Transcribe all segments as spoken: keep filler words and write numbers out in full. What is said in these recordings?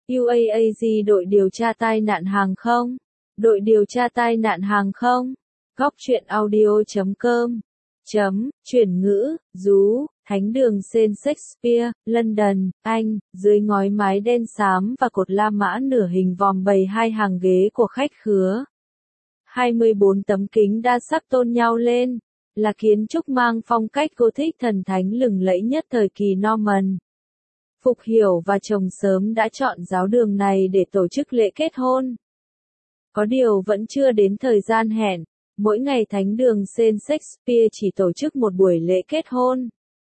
u a a giê đội điều tra tai nạn hàng không. Đội điều tra tai nạn hàng không. Góc truyện audio chấm com. Chấm, chuyển ngữ, rú, thánh đường Saint Shakespeare, London, Anh, dưới ngói mái đen xám và cột La Mã nửa hình vòm bày hai hàng ghế của khách khứa. hai mươi bốn tấm kính đa sắc tôn nhau lên, là kiến trúc mang phong cách Gothic thần thánh lừng lẫy nhất thời kỳ Norman. Phục Hiểu và chồng sớm đã chọn giáo đường này để tổ chức lễ kết hôn. Có điều vẫn chưa đến thời gian hẹn, mỗi ngày thánh đường Saint Shakespeare chỉ tổ chức một buổi lễ kết hôn.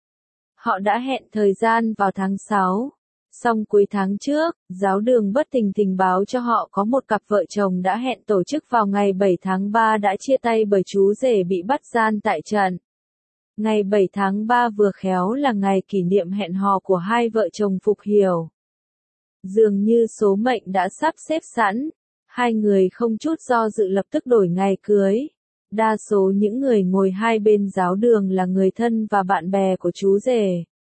Họ đã hẹn thời gian vào tháng sáu. Song cuối tháng trước, giáo đường bất tình tình báo cho họ có một cặp vợ chồng đã hẹn tổ chức vào ngày bảy tháng ba đã chia tay bởi chú rể bị bắt gian tại trận. Ngày bảy tháng ba vừa khéo là ngày kỷ niệm hẹn hò của hai vợ chồng Phục Hiểu. Dường như số mệnh đã sắp xếp sẵn, hai người không chút do dự lập tức đổi ngày cưới. Đa số những người ngồi hai bên giáo đường là người thân và bạn bè của chú rể.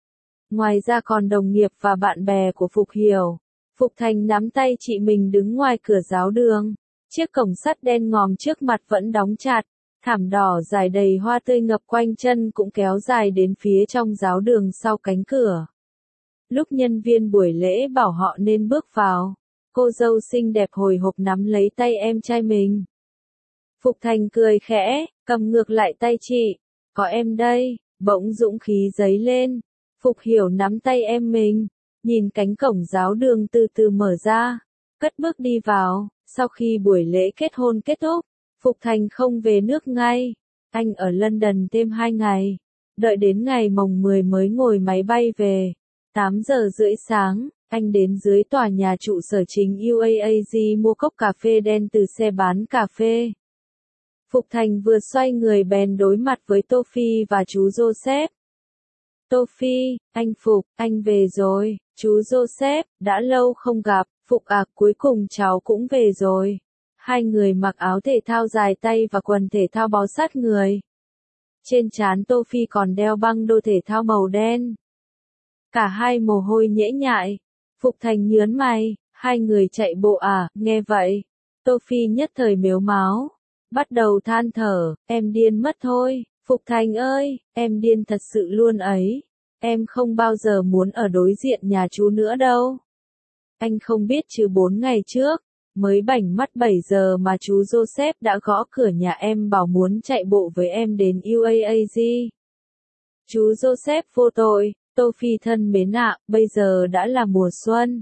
Ngoài ra còn đồng nghiệp và bạn bè của Phục Hiểu. Phục Thành nắm tay chị mình đứng ngoài cửa giáo đường. Chiếc cổng sắt đen ngòm trước mặt vẫn đóng chặt. Thảm đỏ dài đầy hoa tươi ngập quanh chân cũng kéo dài đến phía trong giáo đường sau cánh cửa. Lúc nhân viên buổi lễ bảo họ nên bước vào, cô dâu xinh đẹp hồi hộp nắm lấy tay em trai mình. Phục Thành cười khẽ, cầm ngược lại tay chị. Có em đây, bỗng dũng khí dấy lên. Phục Hiểu nắm tay em mình, nhìn cánh cổng giáo đường từ từ mở ra, cất bước đi vào. Sau khi buổi lễ kết hôn kết thúc, Phục Thành không về nước ngay. Anh ở London thêm hai ngày, đợi đến ngày mồng mười mới ngồi máy bay về. tám giờ rưỡi sáng, anh đến dưới tòa nhà trụ sở chính u a a giê mua cốc cà phê đen từ xe bán cà phê. Phục Thành vừa xoay người bèn đối mặt với Tô Phi và chú Joseph. Tô Phi, anh Phục, anh về rồi. Chú Joseph, đã lâu không gặp. Phục à, cuối cùng cháu cũng về rồi. Hai người mặc áo thể thao dài tay và quần thể thao bó sát người. Trên trán Tô Phi còn đeo băng đô thể thao màu đen. Cả hai mồ hôi nhễ nhại. Phục Thành nhớn mày, hai người chạy bộ à, nghe vậy. Tô Phi nhất thời mếu máo. Bắt đầu than thở, em điên mất thôi. Phục Thành ơi, em điên thật sự luôn ấy. Em không bao giờ muốn ở đối diện nhà chú nữa đâu. Anh không biết chứ bốn ngày trước, mới bảnh mắt bảy giờ mà chú Joseph đã gõ cửa nhà em bảo muốn chạy bộ với em đến u a a giê. Chú Joseph vô tội, Tô Phi thân mến ạ, bây giờ đã là mùa xuân.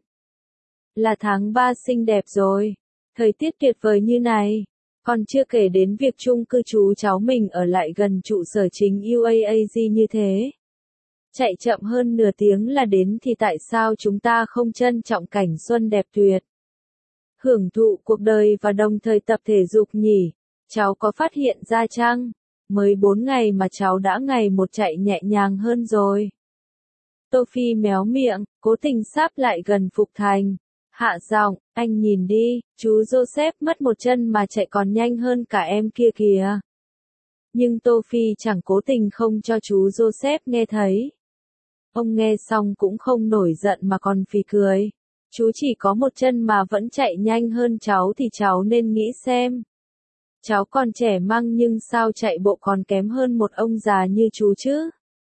Là tháng ba xinh đẹp rồi. Thời tiết tuyệt vời như này. Còn chưa kể đến việc chung cư chú cháu mình ở lại gần trụ sở chính u a a giê như thế. Chạy chậm hơn nửa tiếng là đến thì tại sao chúng ta không trân trọng cảnh xuân đẹp tuyệt? Hưởng thụ cuộc đời và đồng thời tập thể dục nhỉ? Cháu có phát hiện ra chăng? Mới bốn ngày mà cháu đã ngày một chạy nhẹ nhàng hơn rồi. Tô Phi méo miệng, cố tình sáp lại gần Phục Thành. Hạ giọng, anh nhìn đi, chú Joseph mất một chân mà chạy còn nhanh hơn cả em kia kìa. Nhưng Tô Phi chẳng cố tình không cho chú Joseph nghe thấy. Ông nghe xong cũng không nổi giận mà còn phì cười. Chú chỉ có một chân mà vẫn chạy nhanh hơn cháu thì cháu nên nghĩ xem. Cháu còn trẻ măng nhưng sao chạy bộ còn kém hơn một ông già như chú chứ?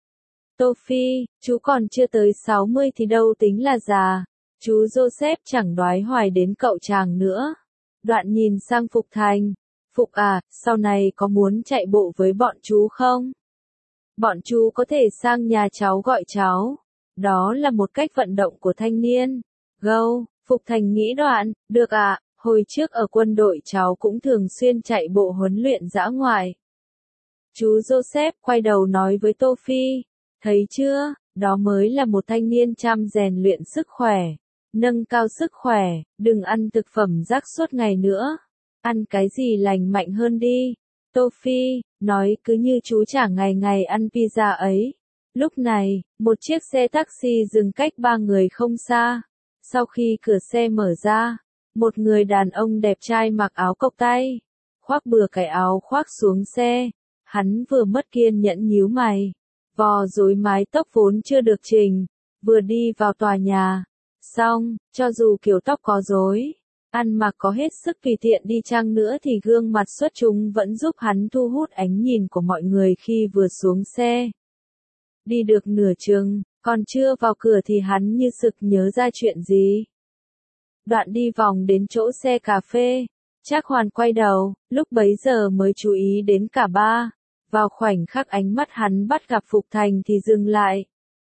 Tô Phi, chú còn chưa tới sáu mươi thì đâu tính là già. Chú Joseph chẳng đoái hoài đến cậu chàng nữa. Đoạn nhìn sang Phục Thành. Phục à, sau này có muốn chạy bộ với bọn chú không? Bọn chú có thể sang nhà cháu gọi cháu. Đó là một cách vận động của thanh niên. Gâu, Phục Thành nghĩ đoạn, được ạ, à, hồi trước ở quân đội cháu cũng thường xuyên chạy bộ huấn luyện dã ngoại. Chú Joseph quay đầu nói với Tô Phi, thấy chưa, đó mới là một thanh niên chăm rèn luyện sức khỏe. Nâng cao sức khỏe, đừng ăn thực phẩm rác suốt ngày nữa. Ăn cái gì lành mạnh hơn đi. Tô Phi, nói cứ như chú chả ngày ngày ăn pizza ấy. Lúc này, một chiếc xe taxi dừng cách ba người không xa. Sau khi cửa xe mở ra, một người đàn ông đẹp trai mặc áo cộc tay, khoác bừa cái áo khoác xuống xe. Hắn vừa mất kiên nhẫn nhíu mày, vò rối mái tóc vốn chưa được chỉnh, vừa đi vào tòa nhà. Xong, cho dù kiểu tóc có rối, ăn mặc có hết sức tùy tiện đi chăng nữa thì gương mặt xuất chúng vẫn giúp hắn thu hút ánh nhìn của mọi người khi vừa xuống xe. Đi được nửa chừng, còn chưa vào cửa thì hắn như sực nhớ ra chuyện gì. Đoạn đi vòng đến chỗ xe cà phê, Trác Hoàn quay đầu, lúc bấy giờ mới chú ý đến cả ba. Vào khoảnh khắc ánh mắt hắn bắt gặp Phục Thành thì dừng lại.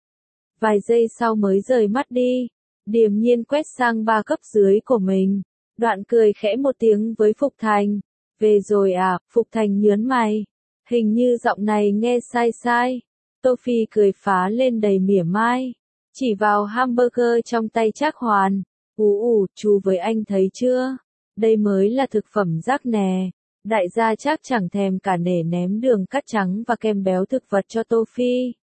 Vài giây sau mới rời mắt đi, điềm nhiên quét sang ba cấp dưới của mình. Đoạn cười khẽ một tiếng với Phục Thành. Về rồi à, Phục Thành nhớn mày. Hình như giọng này nghe sai sai. Tô Phi cười phá lên đầy mỉa mai. Chỉ vào hamburger trong tay Trác Hoàn. Ú ủ, chú với anh thấy chưa? Đây mới là thực phẩm rác nè. Đại gia chắc chẳng thèm cả nể ném đường cát trắng và kem béo thực vật cho Tô Phi.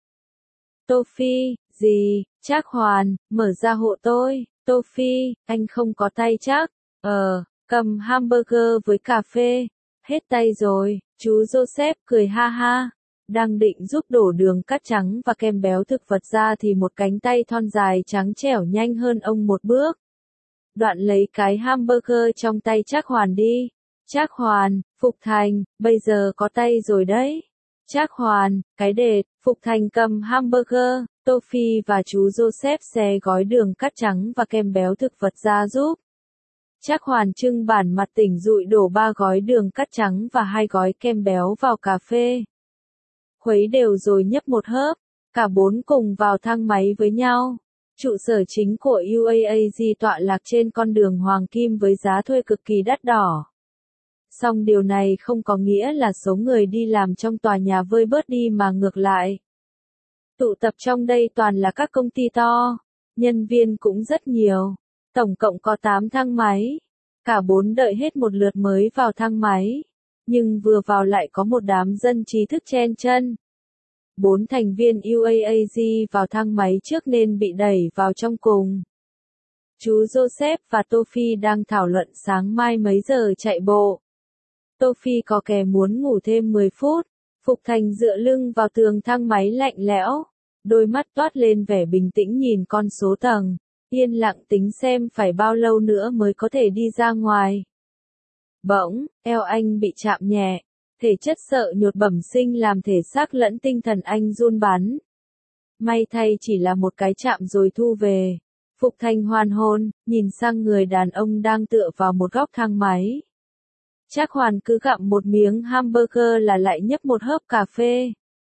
Tô Phi, gì? Trác Hoàn, mở ra hộ tôi. Tô Phi, anh không có tay chắc. Ờ, cầm hamburger với cà phê. Hết tay rồi, chú Joseph cười ha ha. Đang định giúp đổ đường cát trắng và kem béo thực vật ra thì một cánh tay thon dài trắng trẻo nhanh hơn ông một bước. Đoạn lấy cái hamburger trong tay Trác Hoàn đi. Trác Hoàn, Phục Thành, bây giờ có tay rồi đấy. Trác Hoàn, cái đệt, Phục Thành cầm hamburger, Tô Phi và chú Joseph xé gói đường cát trắng và kem béo thực vật ra giúp. Trác Hoàn trưng bản mặt tỉnh dụi đổ ba gói đường cát trắng và hai gói kem béo vào cà phê. Khuấy đều rồi nhấp một hớp, cả bốn cùng vào thang máy với nhau. Trụ sở chính của u a a giê tọa lạc trên con đường Hoàng Kim với giá thuê cực kỳ đắt đỏ. Song điều này không có nghĩa là số người đi làm trong tòa nhà vơi bớt đi mà ngược lại. Tụ tập trong đây toàn là các công ty to, nhân viên cũng rất nhiều, tổng cộng có tám thang máy. Cả bốn đợi hết một lượt mới vào thang máy, nhưng vừa vào lại có một đám dân trí thức chen chân. Bốn thành viên u a a giê vào thang máy trước nên bị đẩy vào trong cùng. Chú Joseph và Tô Phi đang thảo luận sáng mai mấy giờ chạy bộ. Tô Phi có kẻ muốn ngủ thêm mười phút, Phục Thành dựa lưng vào tường thang máy lạnh lẽo, đôi mắt toát lên vẻ bình tĩnh nhìn con số tầng, yên lặng tính xem phải bao lâu nữa mới có thể đi ra ngoài. Bỗng, eo anh bị chạm nhẹ, thể chất sợ nhột bẩm sinh làm thể xác lẫn tinh thần anh run bắn. May thay chỉ là một cái chạm rồi thu về. Phục Thành hoàn hồn, nhìn sang người đàn ông đang tựa vào một góc thang máy. Trác Hoàn cứ gặm một miếng hamburger là lại nhấp một hớp cà phê.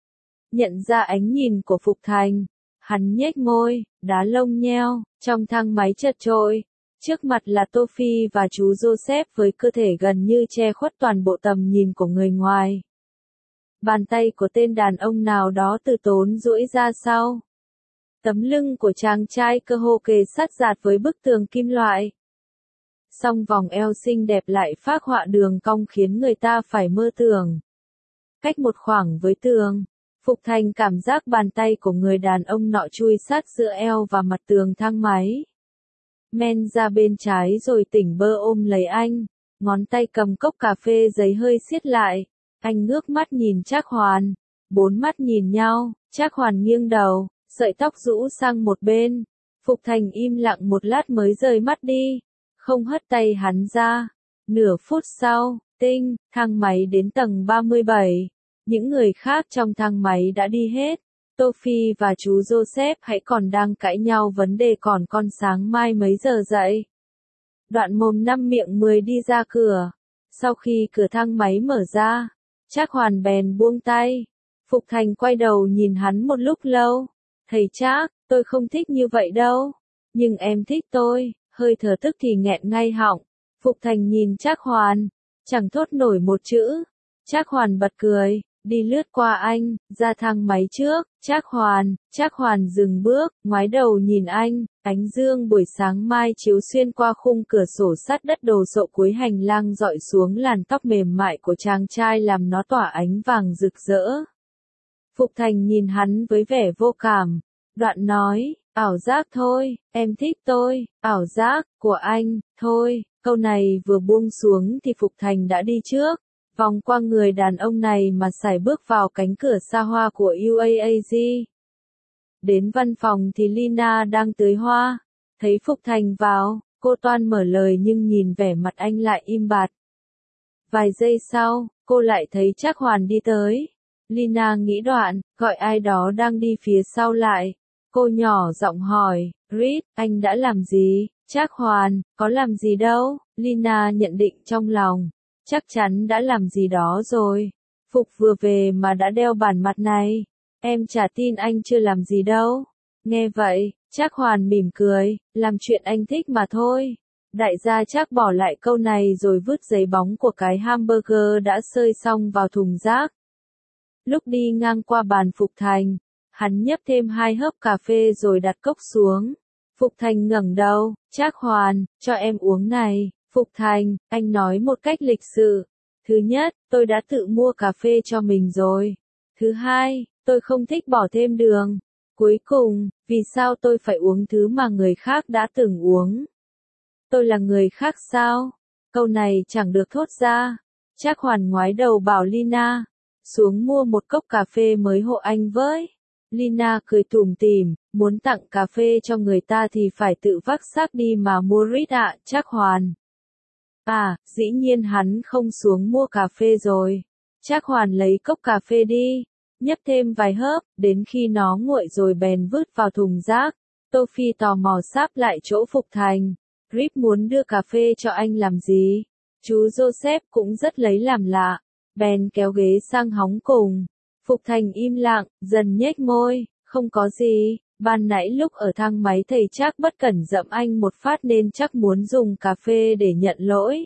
Nhận ra ánh nhìn của Phục Thành, hắn nhếch môi, đá lông nheo, trong thang máy chật chội. Trước mặt là Tô Phi và chú Joseph với cơ thể gần như che khuất toàn bộ tầm nhìn của người ngoài. Bàn tay của tên đàn ông nào đó từ tốn duỗi ra sau. Tấm lưng của chàng trai cơ hồ kề sát rạt với bức tường kim loại. Song vòng eo xinh đẹp lại phác họa đường cong khiến người ta phải mơ tưởng. Cách một khoảng với tường, Phục Thành cảm giác bàn tay của người đàn ông nọ chui sát giữa eo và mặt tường thang máy. Men ra bên trái rồi tỉnh bơ ôm lấy anh, ngón tay cầm cốc cà phê giấy hơi siết lại. Anh ngước mắt nhìn Trác Hoàn, bốn mắt nhìn nhau, Trác Hoàn nghiêng đầu, sợi tóc rũ sang một bên. Phục Thành im lặng một lát mới rời mắt đi, không hất tay hắn ra. Nửa phút sau, tinh, thang máy đến tầng ba mươi bảy. Những người khác trong thang máy đã đi hết. Tô Phi và chú Joseph hãy còn đang cãi nhau vấn đề còn con sáng mai mấy giờ dậy. Đoạn mồm năm miệng mười đi ra cửa. Sau khi cửa thang máy mở ra, Trác Hoàn bèn buông tay. Phục Thành quay đầu nhìn hắn một lúc lâu. Thầy Trác, tôi không thích như vậy đâu. Nhưng em thích tôi, hơi thở tức thì nghẹn ngay họng. Phục Thành nhìn Trác Hoàn, chẳng thốt nổi một chữ. Trác Hoàn bật cười, đi lướt qua anh, ra thang máy trước. Trác Hoàn, Trác Hoàn dừng bước, ngoái đầu nhìn anh. Ánh dương buổi sáng mai chiếu xuyên qua khung cửa sổ sắt đất đồ sộ cuối hành lang dọi xuống làn tóc mềm mại của chàng trai làm nó tỏa ánh vàng rực rỡ. Phục Thành nhìn hắn với vẻ vô cảm, đoạn nói, ảo giác thôi, em thích tôi, ảo giác của anh, thôi. Câu này vừa buông xuống thì Phục Thành đã đi trước, vòng qua người đàn ông này mà sải bước vào cánh cửa xa hoa của u a a giê. Đến văn phòng thì Lina đang tưới hoa. Thấy Phục Thành vào, cô toan mở lời nhưng nhìn vẻ mặt anh lại im bặt. Vài giây sau, cô lại thấy Trác Hoàn đi tới. Lina nghĩ đoạn, gọi ai đó đang đi phía sau lại. Cô nhỏ giọng hỏi, Reed, anh đã làm gì? Trác Hoàn, có làm gì đâu. Lina nhận định trong lòng, chắc chắn đã làm gì đó rồi. Phục vừa về mà đã đeo bản mặt này. Em chả tin anh chưa làm gì đâu. Nghe vậy, Trác Hoàn mỉm cười, làm chuyện anh thích mà thôi. Đại gia Trác bỏ lại câu này rồi vứt giấy bóng của cái hamburger đã xơi xong vào thùng rác. Lúc đi ngang qua bàn Phục Thành, hắn nhấp thêm hai hớp cà phê rồi đặt cốc xuống. Phục Thành ngẩng đầu, Trác Hoàn, cho em uống này. Phục Thành, anh nói một cách lịch sự. Thứ nhất, tôi đã tự mua cà phê cho mình rồi. Thứ hai, tôi không thích bỏ thêm đường. Cuối cùng, vì sao tôi phải uống thứ mà người khác đã từng uống? Tôi là người khác sao? Câu này chẳng được thốt ra. Trác Hoàn ngoái đầu bảo Lina, xuống mua một cốc cà phê mới hộ anh với. Lina cười tủm tỉm, muốn tặng cà phê cho người ta thì phải tự vác xác đi mà mua Reed ạ. Trác Hoàn. À, dĩ nhiên hắn không xuống mua cà phê rồi. Trác Hoàn lấy cốc cà phê đi, nhấp thêm vài hớp, đến khi nó nguội rồi bèn vứt vào thùng rác. Tô Phi tò mò sáp lại chỗ Phục Thành. Reed muốn đưa cà phê cho anh làm gì? Chú Joseph cũng rất lấy làm lạ. Bèn kéo ghế sang hóng cùng. Phục Thành im lặng, dần nhếch môi, không có gì. Ban nãy lúc ở thang máy thầy Trác bất cẩn dẫm anh một phát nên chắc muốn dùng cà phê để nhận lỗi.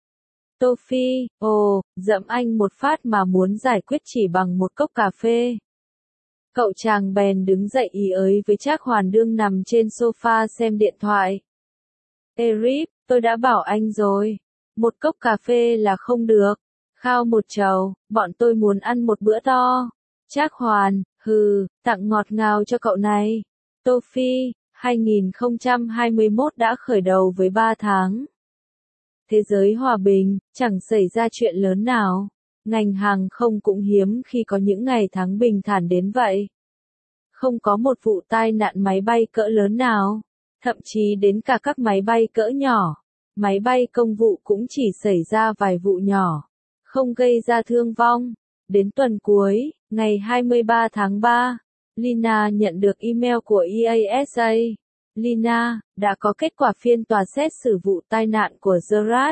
Tô Phi, ồ, dẫm anh một phát mà muốn giải quyết chỉ bằng một cốc cà phê. Cậu chàng bèn đứng dậy ý ới với Trác Hoàn đương nằm trên sofa xem điện thoại. Eric, tôi đã bảo anh rồi. Một cốc cà phê là không được. Khao một chầu, bọn tôi muốn ăn một bữa to. Trác Hoàn, hừ, tặng ngọt ngào cho cậu này. Tô Phi, hai không hai mốt đã khởi đầu với ba tháng. Thế giới hòa bình, chẳng xảy ra chuyện lớn nào. Ngành hàng không cũng hiếm khi có những ngày tháng bình thản đến vậy. Không có một vụ tai nạn máy bay cỡ lớn nào. Thậm chí đến cả các máy bay cỡ nhỏ. Máy bay công vụ cũng chỉ xảy ra vài vụ nhỏ. Không gây ra thương vong. Đến tuần cuối, ngày hai mươi ba tháng ba, Lina nhận được email của e a ét a. Lina, đã có kết quả phiên tòa xét xử vụ tai nạn của Gerard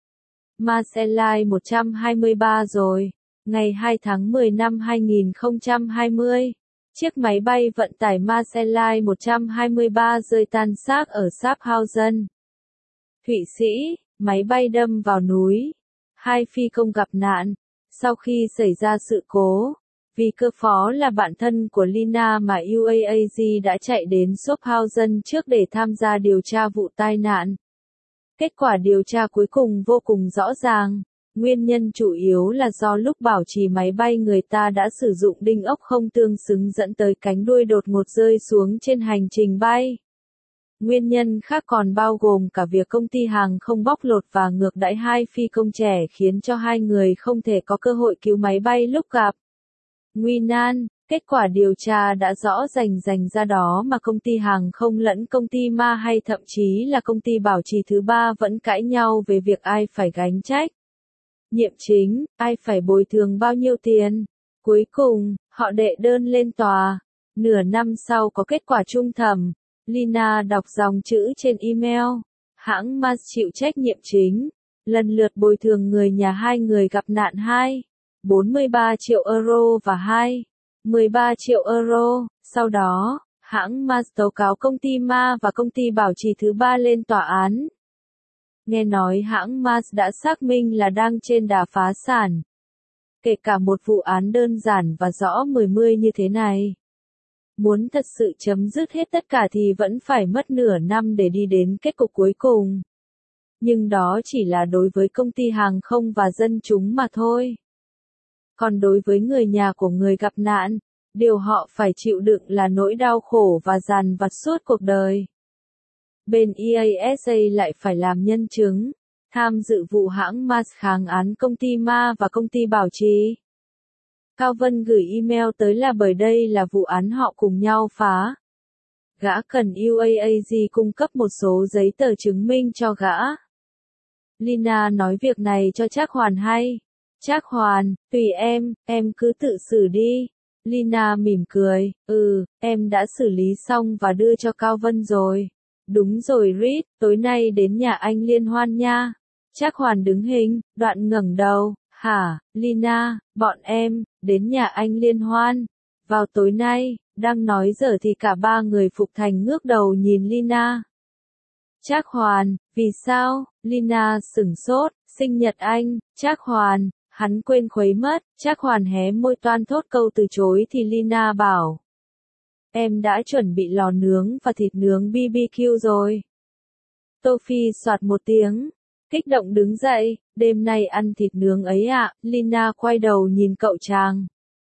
Marcellai một trăm hai mươi ba rồi. Ngày hai tháng mười năm hai nghìn không trăm hai mươi, chiếc máy bay vận tải Marcellai một trăm hai mươi ba rơi tan xác ở Schaffhausen, Thụy Sĩ, máy bay đâm vào núi. Hai phi công gặp nạn. Sau khi xảy ra sự cố, vì cơ phó là bạn thân của Lina mà u a a giê đã chạy đến Schaffhausen trước để tham gia điều tra vụ tai nạn. Kết quả điều tra cuối cùng vô cùng rõ ràng. Nguyên nhân chủ yếu là do lúc bảo trì máy bay người ta đã sử dụng đinh ốc không tương xứng dẫn tới cánh đuôi đột ngột rơi xuống trên hành trình bay. Nguyên nhân khác còn bao gồm cả việc công ty hàng không bóc lột và ngược đãi hai phi công trẻ khiến cho hai người không thể có cơ hội cứu máy bay lúc gặp nguy nan. Kết quả điều tra đã rõ rành rành ra đó mà công ty hàng không lẫn công ty ma hay thậm chí là công ty bảo trì thứ ba vẫn cãi nhau về việc ai phải gánh trách nhiệm chính, ai phải bồi thường bao nhiêu tiền. Cuối cùng, họ đệ đơn lên tòa. Nửa năm sau có kết quả trung thẩm. Lina đọc dòng chữ trên email. Hãng Mars chịu trách nhiệm chính. Lần lượt bồi thường người nhà hai người gặp nạn hai, bốn mươi ba triệu euro và hai, mười ba triệu euro. Sau đó, hãng Mars tố cáo công ty ma và công ty bảo trì thứ ba lên tòa án. Nghe nói hãng Mars đã xác minh là đang trên đà phá sản. Kể cả một vụ án đơn giản và rõ mười mươi như thế này. Muốn thật sự chấm dứt hết tất cả thì vẫn phải mất nửa năm để đi đến kết cục cuối cùng. Nhưng đó chỉ là đối với công ty hàng không và dân chúng mà thôi. Còn đối với người nhà của người gặp nạn, điều họ phải chịu đựng là nỗi đau khổ và dằn vặt suốt cuộc đời. Bên e a ét a lại phải làm nhân chứng, tham dự vụ hãng Mars kháng án công ty ma và công ty bảo trì. Cao Vân gửi email tới là bởi đây là vụ án họ cùng nhau phá. Gã cần u a a giê cung cấp một số giấy tờ chứng minh cho gã. Lina nói việc này cho Trác Hoàn hay. Trác Hoàn, tùy em, em cứ tự xử đi. Lina mỉm cười, ừ, em đã xử lý xong và đưa cho Cao Vân rồi. Đúng rồi Reed, tối nay đến nhà anh liên hoan nha. Trác Hoàn đứng hình, đoạn ngẩng đầu, hả, Lina, bọn em, đến nhà anh liên hoan. Vào tối nay, đang nói dở thì cả ba người Phục Thành ngước đầu nhìn Lina. Trác Hoàn, vì sao? Lina sửng sốt, sinh nhật anh, Trác Hoàn, hắn quên khuấy mất. Trác Hoàn hé môi toan thốt câu từ chối thì Lina bảo. Em đã chuẩn bị lò nướng và thịt nướng bê bê kiu rồi. Tô Phi soạt một tiếng, kích động đứng dậy, đêm nay ăn thịt nướng ấy ạ. Lina quay đầu nhìn cậu chàng.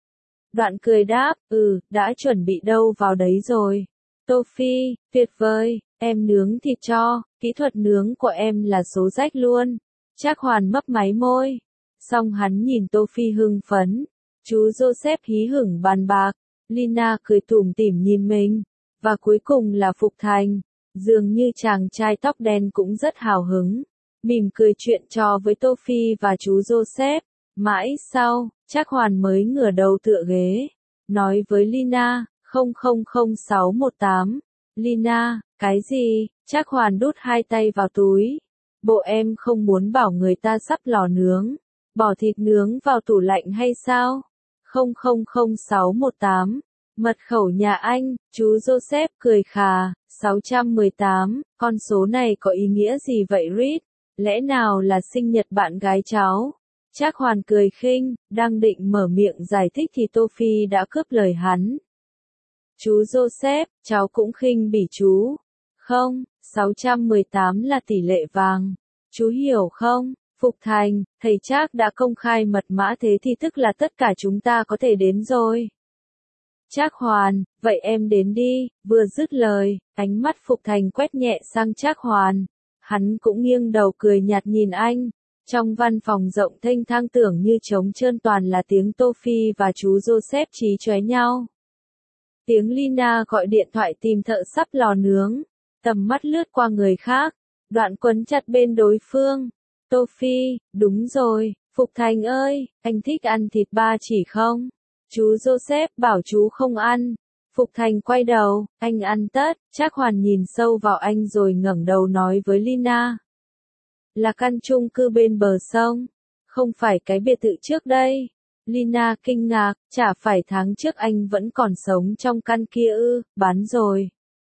Đoạn cười đáp, ừ, đã chuẩn bị đâu vào đấy rồi. Tô Phi, tuyệt vời, em nướng thịt cho, kỹ thuật nướng của em là số rách luôn. Trác Hoàn mấp máy môi. Xong hắn nhìn Tô Phi hưng phấn. Chú Joseph hí hửng bàn bạc. Lina cười tủm tỉm nhìn mình. Và cuối cùng là Phục Thành. Dường như chàng trai tóc đen cũng rất hào hứng. Mỉm cười chuyện trò với Tô Phi và chú Joseph. Mãi sau, Trác Hoàn mới ngửa đầu tựa ghế. Nói với Lina, không không không sáu một tám. Lina, cái gì? Trác Hoàn đút hai tay vào túi. Bộ em không muốn bảo người ta sắp lò nướng. Bỏ thịt nướng vào tủ lạnh hay sao? không không không sáu một tám. Mật khẩu nhà anh, chú Joseph cười khà. sáu một tám, con số này có ý nghĩa gì vậy Reed? Lẽ nào là sinh nhật bạn gái cháu? Trác Hoàn cười khinh, đang định mở miệng giải thích thì Tô Phi đã cướp lời hắn. Chú Joseph, cháu cũng khinh bỉ chú. Không, sáu một tám là tỷ lệ vàng. Chú hiểu không? Phục Thành, thầy Trác đã công khai mật mã thế thì tức là tất cả chúng ta có thể đến rồi. Trác Hoàn, vậy em đến đi. Vừa dứt lời, ánh mắt Phục Thành quét nhẹ sang Trác Hoàn. Hắn cũng nghiêng đầu cười nhạt nhìn anh. Trong văn phòng rộng thênh thang tưởng như trống trơn toàn là tiếng Tô Phi và chú Joseph chí chóe nhau. Tiếng Lina gọi điện thoại tìm thợ sắp lò nướng. Tầm mắt lướt qua người khác. Đoạn quấn chặt bên đối phương. Tô Phi, đúng rồi, Phục Thành ơi, anh thích ăn thịt ba chỉ không? Chú Joseph bảo chú không ăn. Phục Thành quay đầu, anh ăn tất. Trác Hoàn nhìn sâu vào anh rồi ngẩng đầu nói với Lina. Là căn chung cư bên bờ sông. Không phải cái biệt thự trước đây. Lina kinh ngạc, chả phải tháng trước anh vẫn còn sống trong căn kia ư, bán rồi.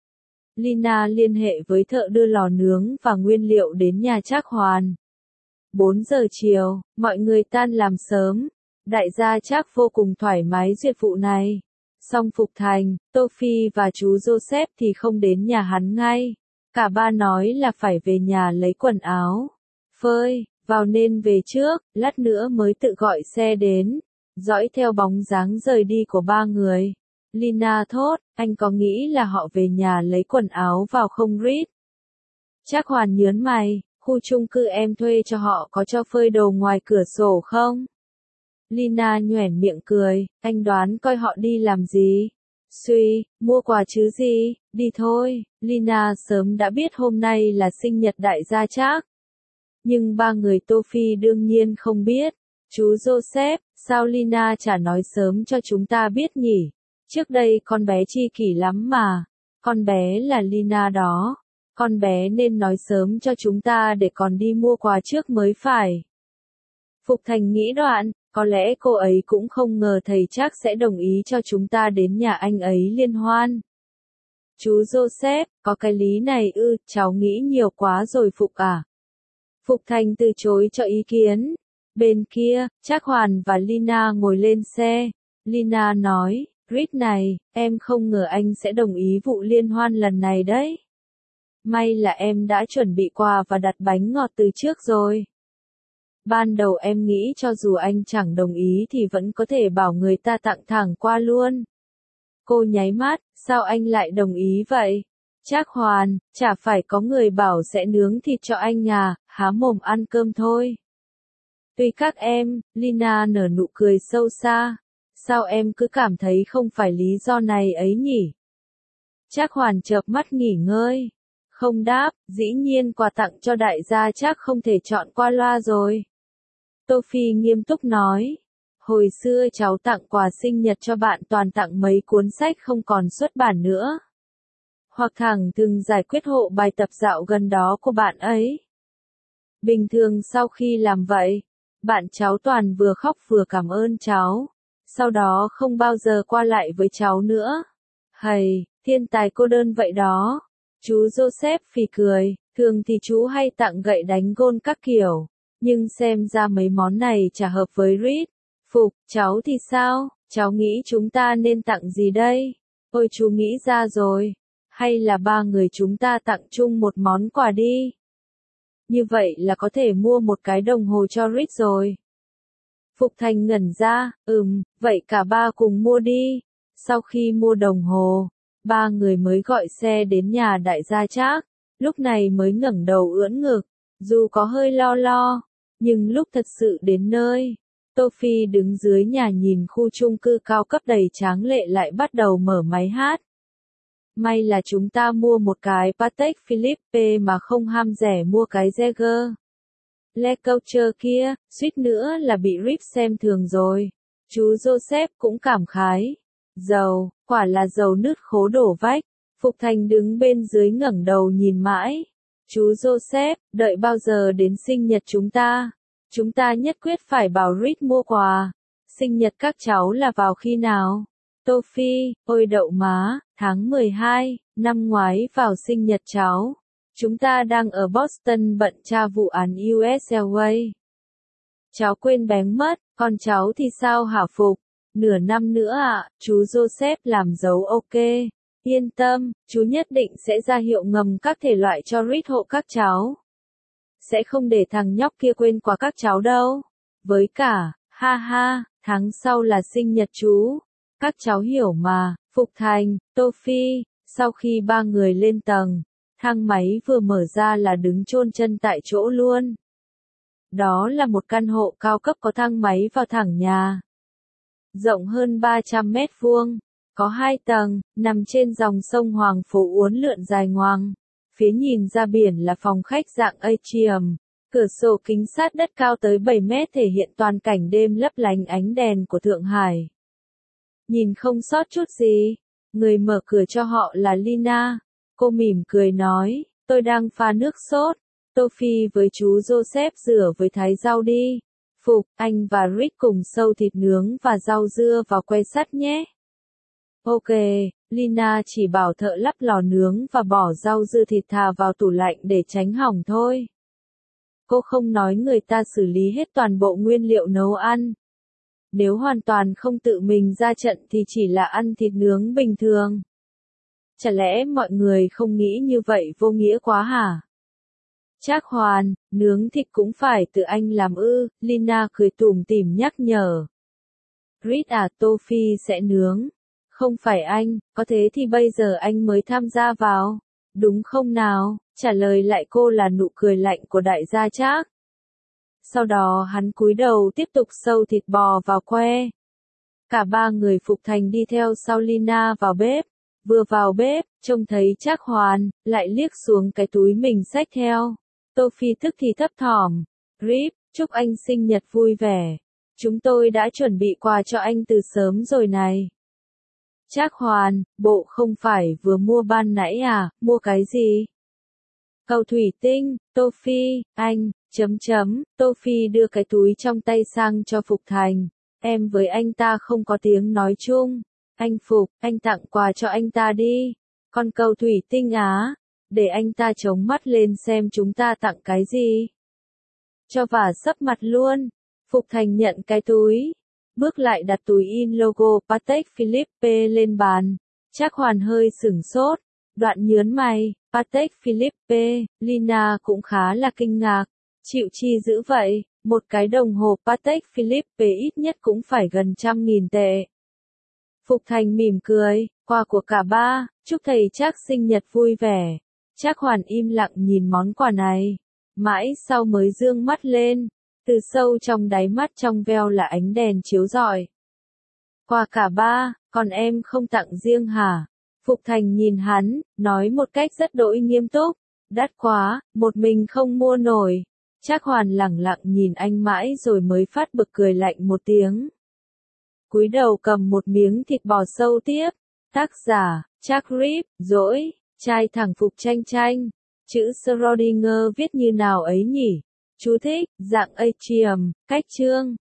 Lina liên hệ với thợ đưa lò nướng và nguyên liệu đến nhà Trác Hoàn. bốn giờ chiều, mọi người tan làm sớm. Đại gia Trác vô cùng thoải mái duyệt vụ này. Song Phục Thành, Tô Phi và chú Joseph thì không đến nhà hắn ngay. Cả ba nói là phải về nhà lấy quần áo. Phơi, vào nên về trước, lát nữa mới tự gọi xe đến. Dõi theo bóng dáng rời đi của ba người. Lina thốt, anh có nghĩ là họ về nhà lấy quần áo vào không Reed? Trác Hoàn nhớn mày, khu chung cư em thuê cho họ có cho phơi đồ ngoài cửa sổ không? Lina nhoẻn miệng cười, anh đoán coi họ đi làm gì? Suy, mua quà chứ gì, đi thôi. Lina sớm đã biết hôm nay là sinh nhật đại gia Trác. Nhưng ba người Tô Phi đương nhiên không biết. Chú Joseph, sao Lina chả nói sớm cho chúng ta biết nhỉ? Trước đây con bé chi kỷ lắm mà. Con bé là Lina đó. Con bé nên nói sớm cho chúng ta để còn đi mua quà trước mới phải. Phục Thành nghĩ đoạn, có lẽ cô ấy cũng không ngờ thầy Trác sẽ đồng ý cho chúng ta đến nhà anh ấy liên hoan. Chú Joseph, có cái lý này ư, cháu nghĩ nhiều quá rồi Phục à? Phục Thành từ chối cho ý kiến. Bên kia, Trác Hoàn và Lina ngồi lên xe. Lina nói, Reed này, em không ngờ anh sẽ đồng ý vụ liên hoan lần này đấy. May là em đã chuẩn bị quà và đặt bánh ngọt từ trước rồi. Ban đầu em nghĩ cho dù anh chẳng đồng ý thì vẫn có thể bảo người ta tặng thẳng qua luôn. Cô nháy mắt, sao anh lại đồng ý vậy? Trác Hoàn, chả phải có người bảo sẽ nướng thịt cho anh à, há mồm ăn cơm thôi. Tuy các em, Lina nở nụ cười sâu xa. Sao em cứ cảm thấy không phải lý do này ấy nhỉ? Trác Hoàn chợp mắt nghỉ ngơi. Không đáp, dĩ nhiên quà tặng cho đại gia Trác không thể chọn qua loa rồi. Tô Phi nghiêm túc nói. Hồi xưa cháu tặng quà sinh nhật cho bạn toàn tặng mấy cuốn sách không còn xuất bản nữa. Hoặc thẳng thừng giải quyết hộ bài tập dạo gần đó của bạn ấy. Bình thường sau khi làm vậy, bạn cháu toàn vừa khóc vừa cảm ơn cháu. Sau đó không bao giờ qua lại với cháu nữa. Hầy, thiên tài cô đơn vậy đó. Chú Joseph phì cười, thường thì chú hay tặng gậy đánh gôn các kiểu. Nhưng xem ra mấy món này chả hợp với Reed. Phục, cháu thì sao? Cháu nghĩ chúng ta nên tặng gì đây? Ôi chú nghĩ ra rồi. Hay là ba người chúng ta tặng chung một món quà đi? Như vậy là có thể mua một cái đồng hồ cho Reed rồi. Phục Thành ngẩn ra, ừm, vậy cả ba cùng mua đi. Sau khi mua đồng hồ, ba người mới gọi xe đến nhà đại gia Trác, lúc này mới ngẩng đầu ưỡn ngực, dù có hơi lo lo, nhưng lúc thật sự đến nơi, Tô Phi đứng dưới nhà nhìn khu chung cư cao cấp đầy tráng lệ lại bắt đầu mở máy hát. May là chúng ta mua một cái Patek Philippe mà không ham rẻ mua cái Jaeger Le Coulter kia, suýt nữa là bị Rip xem thường rồi. Chú Joseph cũng cảm khái. Dầu, quả là dầu nứt khố đổ vách. Phục Thành đứng bên dưới ngẩng đầu nhìn mãi. Chú Joseph, đợi bao giờ đến sinh nhật chúng ta? Chúng ta nhất quyết phải bảo Rip mua quà. Sinh nhật các cháu là vào khi nào? Tô Phi, ôi đậu má, tháng mười hai, năm ngoái vào sinh nhật cháu. Chúng ta đang ở Boston bận tra vụ án u ét Airways. Cháu quên bén mất, còn cháu thì sao hả Phục? Nửa năm nữa ạ, à, chú Joseph làm dấu ok. Yên tâm, chú nhất định sẽ ra hiệu ngầm các thể loại cho Reed hộ các cháu. Sẽ không để thằng nhóc kia quên quà các cháu đâu. Với cả, ha ha, tháng sau là sinh nhật chú. Các cháu hiểu mà, Phục Thành, Tô Phi, sau khi ba người lên tầng, thang máy vừa mở ra là đứng chôn chân tại chỗ luôn. Đó là một căn hộ cao cấp có thang máy vào thẳng nhà. Rộng hơn ba trăm mét vuông, có hai tầng, nằm trên dòng sông Hoàng Phố uốn lượn dài ngoằng. Phía nhìn ra biển là phòng khách dạng atrium, cửa sổ kính sát đất cao tới bảy mét thể hiện toàn cảnh đêm lấp lánh ánh đèn của Thượng Hải. Nhìn không sót chút gì, người mở cửa cho họ là Lina. Cô mỉm cười nói, tôi đang pha nước sốt. Tô Phi với chú Joseph rửa với thái rau đi. Phục, anh và Rick cùng sâu thịt nướng và rau dưa vào que sắt nhé. Ok, Lina chỉ bảo thợ lắp lò nướng và bỏ rau dưa thịt thà vào tủ lạnh để tránh hỏng thôi. Cô không nói người ta xử lý hết toàn bộ nguyên liệu nấu ăn. Nếu hoàn toàn không tự mình ra trận thì chỉ là ăn thịt nướng bình thường. Chả lẽ mọi người không nghĩ như vậy vô nghĩa quá hả? Trác Hoàn, nướng thịt cũng phải tự anh làm ư, Lina cười tủm tỉm nhắc nhở. Reed à, Tô Phi sẽ nướng. Không phải anh, có thế thì bây giờ anh mới tham gia vào. Đúng không nào? Trả lời lại cô là nụ cười lạnh của đại gia Trác. Sau đó hắn cúi đầu tiếp tục sâu thịt bò vào que. Cả ba người Phục Thành đi theo sau Lina vào bếp. Vừa vào bếp, trông thấy Trác Hoàn, lại liếc xuống cái túi mình xách theo. Tô Phi tức thì thấp thỏm. Rip, chúc anh sinh nhật vui vẻ. Chúng tôi đã chuẩn bị quà cho anh từ sớm rồi này. Trác Hoàn, bộ không phải vừa mua ban nãy à, mua cái gì? Cầu thủy tinh, Tô Phi, anh, chấm chấm, Tô Phi đưa cái túi trong tay sang cho Phục Thành. Em với anh ta không có tiếng nói chung. Anh Phục, anh tặng quà cho anh ta đi. Còn cầu thủy tinh á, để anh ta chống mắt lên xem chúng ta tặng cái gì. Cho vả sấp mặt luôn. Phục Thành nhận cái túi. Bước lại đặt túi in logo Patek Philippe lên bàn. Trác Hoàn hơi sửng sốt. Đoạn nhớn mày, Patek Philippe, Lina cũng khá là kinh ngạc. Chịu chi dữ vậy, một cái đồng hồ Patek Philippe ít nhất cũng phải gần trăm nghìn tệ. Phục Thành mỉm cười, quà của cả ba, chúc thầy Trác sinh nhật vui vẻ. Trác Hoàn im lặng nhìn món quà này, mãi sau mới dương mắt lên, từ sâu trong đáy mắt trong veo là ánh đèn chiếu rọi. Quà cả ba, còn em không tặng riêng hả? Phục Thành nhìn hắn, nói một cách rất đỗi nghiêm túc. Đắt quá, một mình không mua nổi. Trác Hoàn lẳng lặng nhìn anh mãi rồi mới phát bực cười lạnh một tiếng. Cúi đầu cầm một miếng thịt bò sâu tiếp. Tác giả, Trác Rip, dỗi, trai thẳng Phục Tranh Tranh. Chữ Schrödinger viết như nào ấy nhỉ? Chú thích, dạng atrium, cách chương.